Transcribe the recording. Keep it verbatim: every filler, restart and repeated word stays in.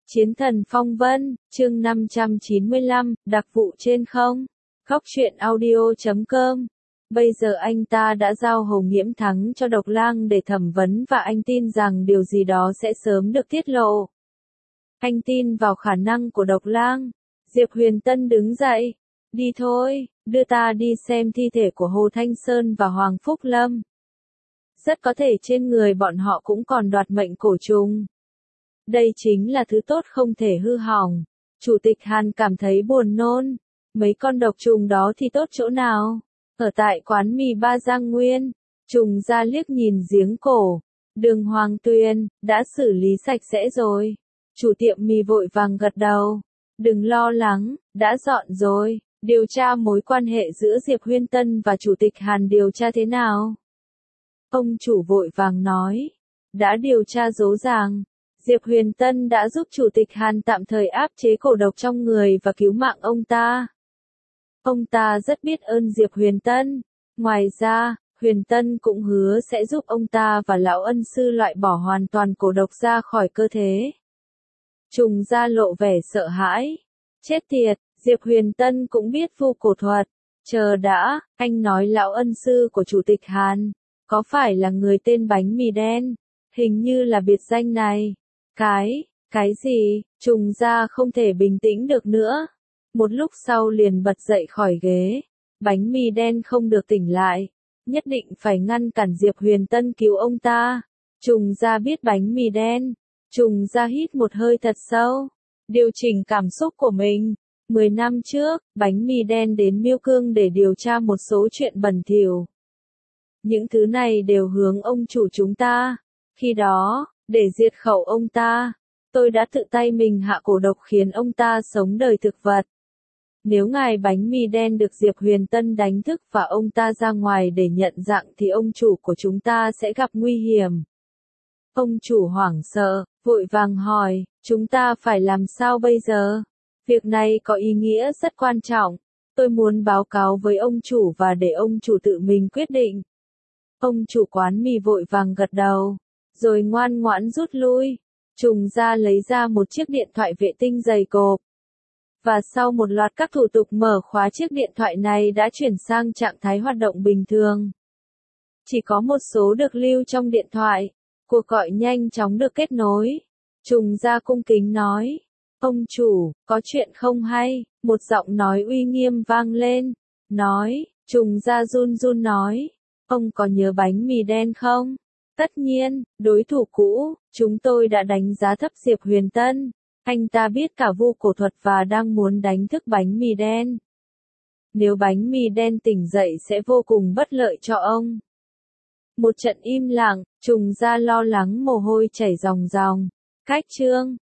Chiến thần phong vân, chương năm trăm chín mươi lăm, đặc vụ trên không. Góc truyện audio chấm com. Bây giờ anh ta đã giao Hồng Nghiễm Thắng cho Độc Lang để thẩm vấn và anh tin rằng điều gì đó sẽ sớm được tiết lộ. Anh tin vào khả năng của Độc Lang. Diệp Huyền Tân đứng dậy. Đi thôi, đưa ta đi xem thi thể của Hồ Thanh Sơn và Hoàng Phúc Lâm. Rất có thể trên người bọn họ cũng còn đoạt mệnh cổ trùng. Đây chính là thứ tốt không thể hư hỏng. Chủ tịch Hàn cảm thấy buồn nôn. Mấy con độc trùng đó thì tốt chỗ nào? Ở tại quán mì Ba Giang Nguyên, trùng ra liếc nhìn giếng cổ. Đường Hoàng Tuyền, đã xử lý sạch sẽ rồi. Chủ tiệm mì vội vàng gật đầu. Đừng lo lắng, đã dọn rồi. Điều tra mối quan hệ giữa Diệp Huyền Tân và Chủ tịch Hàn điều tra thế nào? Ông chủ vội vàng nói. Đã điều tra rõ ràng. Diệp Huyền Tân đã giúp Chủ tịch Hàn tạm thời áp chế cổ độc trong người và cứu mạng ông ta. Ông ta rất biết ơn Diệp Huyền Tân. Ngoài ra, Huyền Tân cũng hứa sẽ giúp ông ta và lão ân sư loại bỏ hoàn toàn cổ độc ra khỏi cơ thể. Trùng ra lộ vẻ sợ hãi. Chết tiệt, Diệp Huyền Tân cũng biết vu cổ thuật. Chờ đã, anh nói lão ân sư của Chủ tịch Hàn, có phải là người tên bánh mì đen? Hình như là biệt danh này. Cái, cái gì? Trùng ra không thể bình tĩnh được nữa. Một lúc sau liền bật dậy khỏi ghế. Bánh mì đen không được tỉnh lại. Nhất định phải ngăn cản Diệp Huyền Tân cứu ông ta. Trùng ra biết bánh mì đen. Trùng ra hít một hơi thật sâu. Điều chỉnh cảm xúc của mình. Mười năm trước, bánh mì đen đến Miêu Cương để điều tra một số chuyện bẩn thỉu. Những thứ này đều hướng ông chủ chúng ta. Khi đó, để diệt khẩu ông ta, tôi đã tự tay mình hạ cổ độc khiến ông ta sống đời thực vật. Nếu ngài bánh mì đen được Diệp Huyền Tân đánh thức và ông ta ra ngoài để nhận dạng thì ông chủ của chúng ta sẽ gặp nguy hiểm. Ông chủ hoảng sợ, vội vàng hỏi, chúng ta phải làm sao bây giờ? Việc này có ý nghĩa rất quan trọng. Tôi muốn báo cáo với ông chủ và để ông chủ tự mình quyết định. Ông chủ quán mì vội vàng gật đầu. Rồi ngoan ngoãn rút lui. Trùng ra lấy ra một chiếc điện thoại vệ tinh dày cộp. Và sau một loạt các thủ tục mở khóa chiếc điện thoại này đã chuyển sang trạng thái hoạt động bình thường. Chỉ có một số được lưu trong điện thoại. Cuộc gọi nhanh chóng được kết nối. Trùng ra cung kính nói. Ông chủ, có chuyện không hay? Một giọng nói uy nghiêm vang lên. Nói, trùng ra run run nói. Ông có nhớ bánh mì đen không? Tất nhiên, đối thủ cũ, chúng tôi đã đánh giá thấp Diệp Huyền Tân. Anh ta biết cả vu cổ thuật và đang muốn đánh thức bánh mì đen. Nếu bánh mì đen tỉnh dậy sẽ vô cùng bất lợi cho ông. Một trận im lặng, trùng ra lo lắng mồ hôi chảy ròng ròng. Cách chương